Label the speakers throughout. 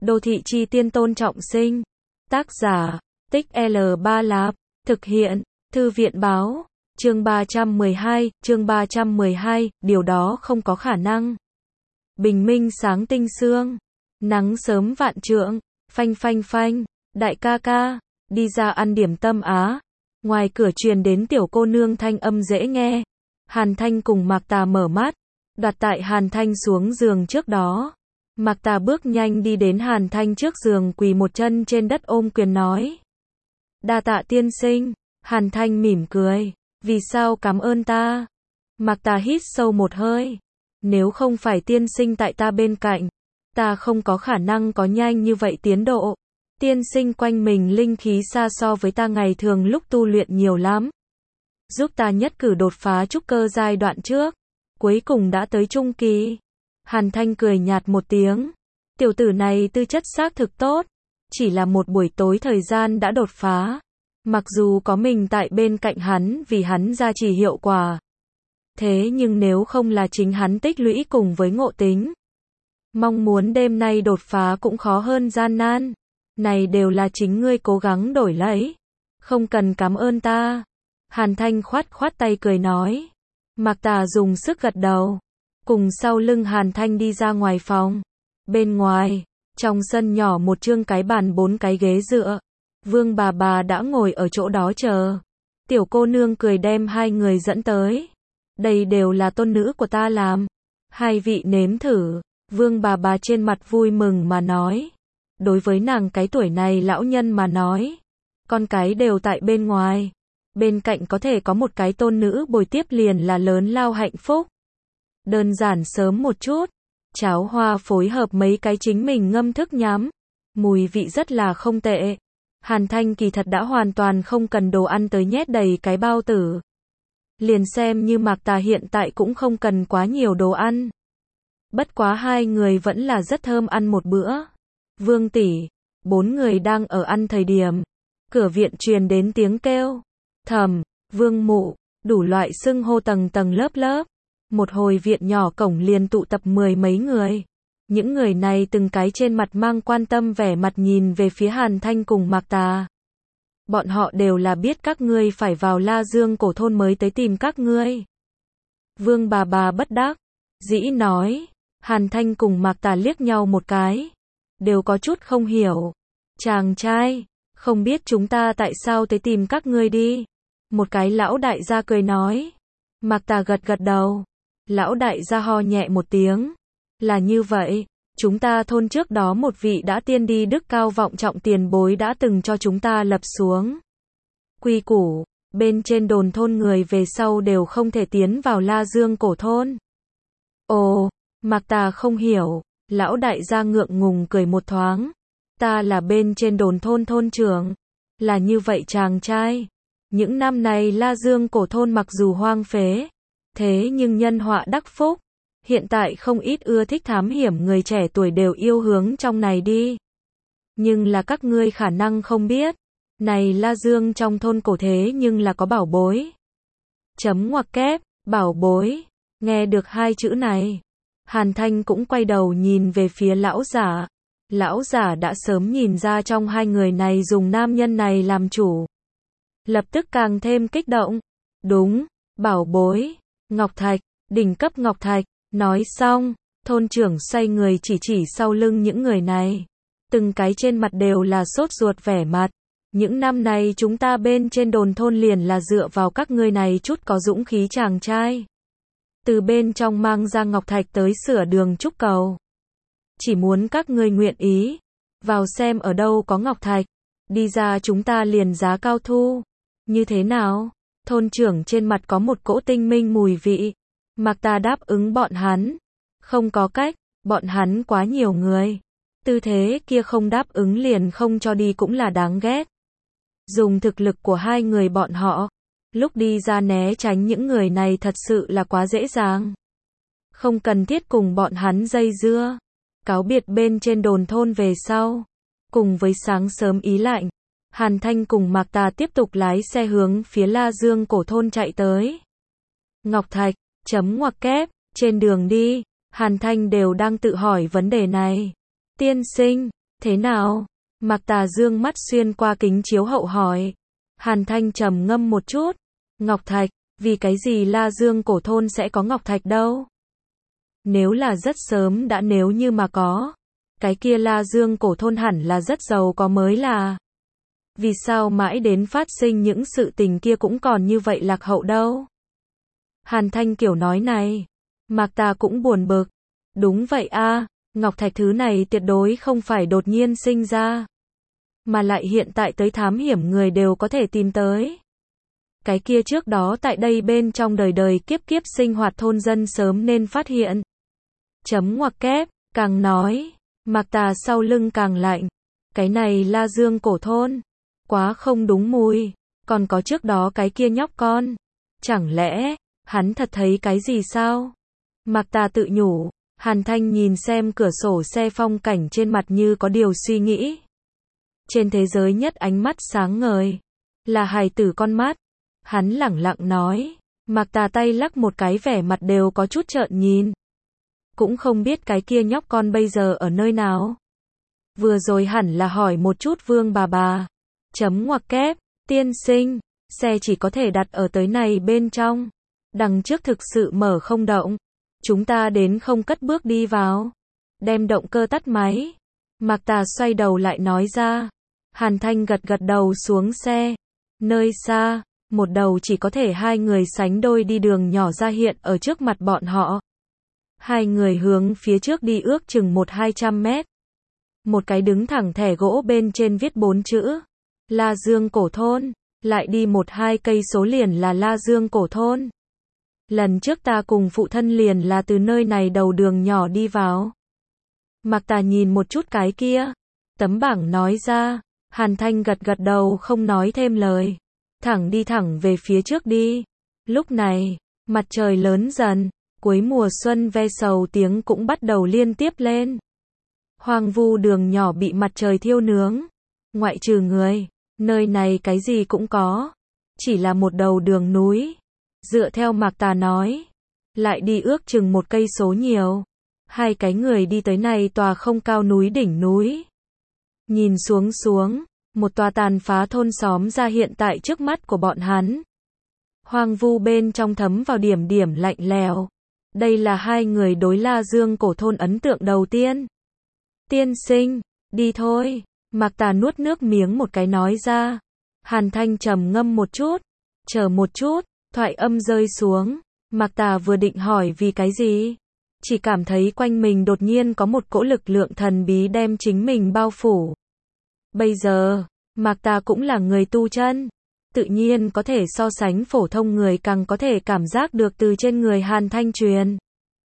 Speaker 1: Đô thị chi tiên Tôn Trọng Sinh. Tác giả, Tích L3 Lạp. Thực hiện, Thư viện báo. Chương 312, điều đó không có khả năng. Bình minh sáng tinh sương. Nắng sớm vạn trượng. Phanh phanh phanh. Đại ca ca, đi ra ăn điểm tâm á. Ngoài cửa truyền đến tiểu cô nương thanh âm dễ nghe. Hàn Thanh cùng Mạc Tà mở mắt. Đoạt tại Hàn Thanh xuống giường trước đó. Mạc Tà bước nhanh đi đến Hàn Thanh trước giường, quỳ một chân trên đất ôm quyền nói. Đa tạ tiên sinh. Hàn Thanh mỉm cười. Vì sao cảm ơn ta? Mạc Tà hít sâu một hơi. Nếu không phải tiên sinh tại ta bên cạnh, ta không có khả năng có nhanh như vậy tiến độ. Tiên sinh quanh mình linh khí xa so với ta ngày thường lúc tu luyện nhiều lắm. Giúp ta nhất cử đột phá trúc cơ giai đoạn trước. Cuối cùng đã tới trung kỳ. Hàn Thanh cười nhạt một tiếng. Tiểu tử này tư chất xác thực tốt. Chỉ là một buổi tối thời gian đã đột phá. Mặc dù có mình tại bên cạnh hắn vì hắn gia trì hiệu quả. Thế nhưng nếu không là chính hắn tích lũy cùng với ngộ tính, mong muốn đêm nay đột phá cũng khó hơn gian nan. Này đều là chính ngươi cố gắng đổi lấy. Không cần cảm ơn ta. Hàn Thanh khoát khoát tay cười nói. Mạc Tà dùng sức gật đầu. Cùng sau lưng Hàn Thanh đi ra ngoài phòng. Bên ngoài, trong sân nhỏ một chương cái bàn 4 cái ghế dựa. Vương bà đã ngồi ở chỗ đó chờ. Tiểu cô nương cười đem hai người dẫn tới. Đây đều là tôn nữ của ta làm. Hai vị nếm thử. Vương bà trên mặt vui mừng mà nói. Đối với nàng cái tuổi này lão nhân mà nói. Con cái đều tại bên ngoài. Bên cạnh có thể có một cái tôn nữ bồi tiếp liền là lớn lao hạnh phúc. Đơn giản sớm một chút. Cháo hoa phối hợp mấy cái chính mình ngâm thức nhắm. Mùi vị rất là không tệ. Hàn Thanh kỳ thật đã hoàn toàn không cần đồ ăn tới nhét đầy cái bao tử. Liền xem như Mạc Tà hiện tại cũng không cần quá nhiều đồ ăn. Bất quá hai người vẫn là rất thơm ăn một bữa. Vương tỷ, 4 người đang ở ăn thời điểm. Cửa viện truyền đến tiếng kêu. Thầm, Vương mụ, đủ loại xưng hô tầng tầng lớp lớp. Một hồi viện nhỏ cổng liền tụ tập 10 mấy người. Những người này từng cái trên mặt mang quan tâm vẻ mặt nhìn về phía Hàn Thanh cùng Mạc Tà. Bọn họ đều là biết các ngươi phải vào La Dương cổ thôn mới tới tìm các ngươi. Vương bà bất đắc dĩ nói. Hàn Thanh cùng Mạc Tà liếc nhau một cái. Đều có chút không hiểu. Chàng trai, không biết chúng ta tại sao tới tìm các ngươi đi. Một cái lão đại gia cười nói. Mạc Tà gật gật đầu. Lão đại gia ho nhẹ một tiếng. Là như vậy, chúng ta thôn trước đó một vị đã tiên đi đức cao vọng trọng tiền bối đã từng cho chúng ta lập xuống quy củ, bên trên đồn thôn người về sau đều không thể tiến vào La Dương cổ thôn. Ồ, Mạc Tà không hiểu, lão đại gia ngượng ngùng cười một thoáng. Ta là bên trên đồn thôn thôn trưởng. Là như vậy chàng trai. Những năm này La Dương cổ thôn mặc dù hoang phế, thế nhưng nhân họa đắc phúc. Hiện tại không ít ưa thích thám hiểm người trẻ tuổi đều yêu hướng trong này đi. Nhưng là các ngươi khả năng không biết. Này La Dương trong thôn cổ thế nhưng là có bảo bối. Chấm ngoặc kép, bảo bối. Nghe được hai chữ này. Hàn Thanh cũng quay đầu nhìn về phía lão giả. Lão giả đã sớm nhìn ra trong hai người này dùng nam nhân này làm chủ. Lập tức càng thêm kích động. Đúng, bảo bối. Ngọc Thạch, đỉnh cấp Ngọc Thạch. Nói xong, thôn trưởng xoay người chỉ sau lưng những người này. Từng cái trên mặt đều là sốt ruột vẻ mặt. Những năm này chúng ta bên trên đồn thôn liền là dựa vào các ngươi này chút có dũng khí chàng trai. Từ bên trong mang ra Ngọc Thạch tới sửa đường trúc cầu. Chỉ muốn các ngươi nguyện ý. Vào xem ở đâu có Ngọc Thạch. Đi ra chúng ta liền giá cao thu. Như thế nào? Thôn trưởng trên mặt có một cỗ tinh minh mùi vị. Mạc Tà đáp ứng bọn hắn. Không có cách, bọn hắn quá nhiều người. Tư thế kia không đáp ứng liền không cho đi cũng là đáng ghét. Dùng thực lực của hai người bọn họ, lúc đi ra né tránh những người này thật sự là quá dễ dàng. Không cần thiết cùng bọn hắn dây dưa. Cáo biệt bên trên đồn thôn về sau. Cùng với sáng sớm ý lạnh, Hàn Thanh cùng Mạc Tà tiếp tục lái xe hướng phía La Dương cổ thôn chạy tới. Ngọc Thạch. Chấm ngoặc kép, trên đường đi, Hàn Thanh đều đang tự hỏi vấn đề này. Tiên sinh, Thế nào? Mạc Tà dương mắt xuyên qua kính chiếu hậu hỏi. Hàn Thanh trầm ngâm một chút. Ngọc thạch, vì cái gì La Dương cổ thôn sẽ có ngọc thạch đâu? Nếu là rất sớm đã nếu như mà có. Cái kia La Dương cổ thôn hẳn là rất giàu có mới là. Vì sao mãi đến phát sinh những sự tình kia cũng còn như vậy lạc hậu đâu? Hàn Thanh kiểu nói này. Mạc Tà cũng buồn bực. Đúng vậy a, ngọc thạch thứ này tuyệt đối không phải đột nhiên sinh ra. Mà lại hiện tại tới thám hiểm người đều có thể tìm tới. Cái kia trước đó tại đây bên trong đời đời kiếp kiếp sinh hoạt thôn dân sớm nên phát hiện. Chấm ngoặc kép, càng nói, Mạc Tà sau lưng càng lạnh. Cái này La Dương cổ thôn. Quá không đúng mùi. Còn có trước đó cái kia nhóc con. Chẳng lẽ, hắn thật thấy cái gì sao? Mạc Tà tự nhủ. Hàn Thanh nhìn xem cửa sổ xe phong cảnh trên mặt như có điều suy nghĩ. Trên thế giới nhất ánh mắt sáng ngời. Là hài tử con mắt. Hắn lẳng lặng nói. Mạc Tà tay lắc một cái vẻ mặt đều có chút trợn nhìn. Cũng không biết cái kia nhóc con bây giờ ở nơi nào. Vừa rồi hẳn là hỏi một chút Vương bà. Chấm ngoặc kép, tiên sinh, xe chỉ có thể đặt ở tới này bên trong. Đằng trước thực sự mở không động. Chúng ta đến không cất bước đi vào. Đem động cơ tắt máy. Mạc Tà xoay đầu lại nói ra. Hàn Thanh gật gật đầu xuống xe. Nơi xa, một đầu chỉ có thể hai người sánh đôi đi đường nhỏ ra hiện ở trước mặt bọn họ. Hai người hướng phía trước đi ước chừng 100-200 mét. Một cái đứng thẳng thẻ gỗ bên trên viết 4 chữ. La Dương cổ thôn. Lại đi 1-2 cây số liền là La Dương cổ thôn. Lần trước ta cùng phụ thân liền là từ nơi này đầu đường nhỏ đi vào. Mạc Tà nhìn một chút cái kia. Tấm bảng nói ra. Hàn Thanh gật gật đầu không nói thêm lời. Thẳng đi thẳng về phía trước đi. Lúc này, mặt trời lớn dần. Cuối mùa xuân ve sầu tiếng cũng bắt đầu liên tiếp lên. Hoang vu đường nhỏ bị mặt trời thiêu nướng. Ngoại trừ người, nơi này cái gì cũng có. Chỉ là một đầu đường núi. Dựa theo Mạc Tà nói. Lại đi ước chừng 1 cây số nhiều. Hai cái người đi tới này tòa không cao núi đỉnh núi. Nhìn xuống, một tòa tàn phá thôn xóm ra hiện tại trước mắt của bọn hắn. Hoang vu bên trong thấm vào điểm điểm lạnh lẽo. Đây là hai người đối La Dương cổ thôn ấn tượng đầu tiên. Tiên sinh, đi thôi. Mạc Tà nuốt nước miếng một cái nói ra. Hàn Thanh trầm ngâm một chút. Chờ một chút, thoại âm rơi xuống. Mạc Tà vừa định hỏi vì cái gì. Chỉ cảm thấy quanh mình đột nhiên có một cỗ lực lượng thần bí đem chính mình bao phủ. Bây giờ, Mạc Tà cũng là người tu chân. Tự nhiên có thể so sánh phổ thông người càng có thể cảm giác được từ trên người Hàn Thanh truyền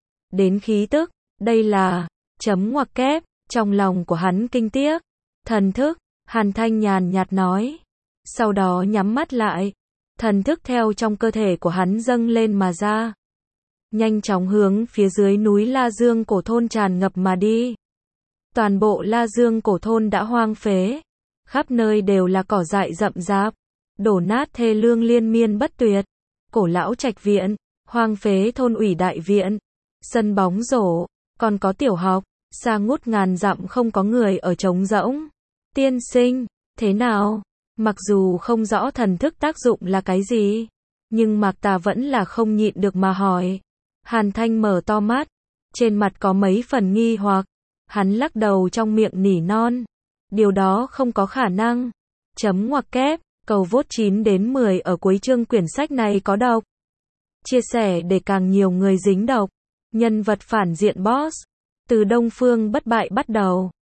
Speaker 1: đến khí tức. Đây là, chấm ngoặc kép, trong lòng của hắn kinh tiếc. Thần thức, Hàn Thanh nhàn nhạt nói. Sau đó nhắm mắt lại. Thần thức theo trong cơ thể của hắn dâng lên mà ra. Nhanh chóng hướng phía dưới núi La Dương cổ thôn tràn ngập mà đi. Toàn bộ La Dương cổ thôn đã hoang phế. Khắp nơi đều là cỏ dại rậm rạp. Đổ nát thê lương liên miên bất tuyệt. Cổ lão trạch viện, hoang phế thôn ủy đại viện, sân bóng rổ, còn có tiểu học, xa ngút ngàn dặm không có người ở trống rỗng. Tiên sinh, thế nào? Mặc dù không rõ thần thức tác dụng là cái gì, nhưng Mạc Tà vẫn là không nhịn được mà hỏi. Hàn Thanh mở to mắt, trên mặt có mấy phần nghi hoặc. Hắn lắc đầu trong miệng nỉ non. Điều đó không có khả năng. Chấm ngoặc kép. Cầu vote 9 đến 10 ở cuối chương quyển sách này có độc. Chia sẻ để càng nhiều người dính độc. Nhân vật phản diện boss. Từ Đông Phương bất bại bắt đầu.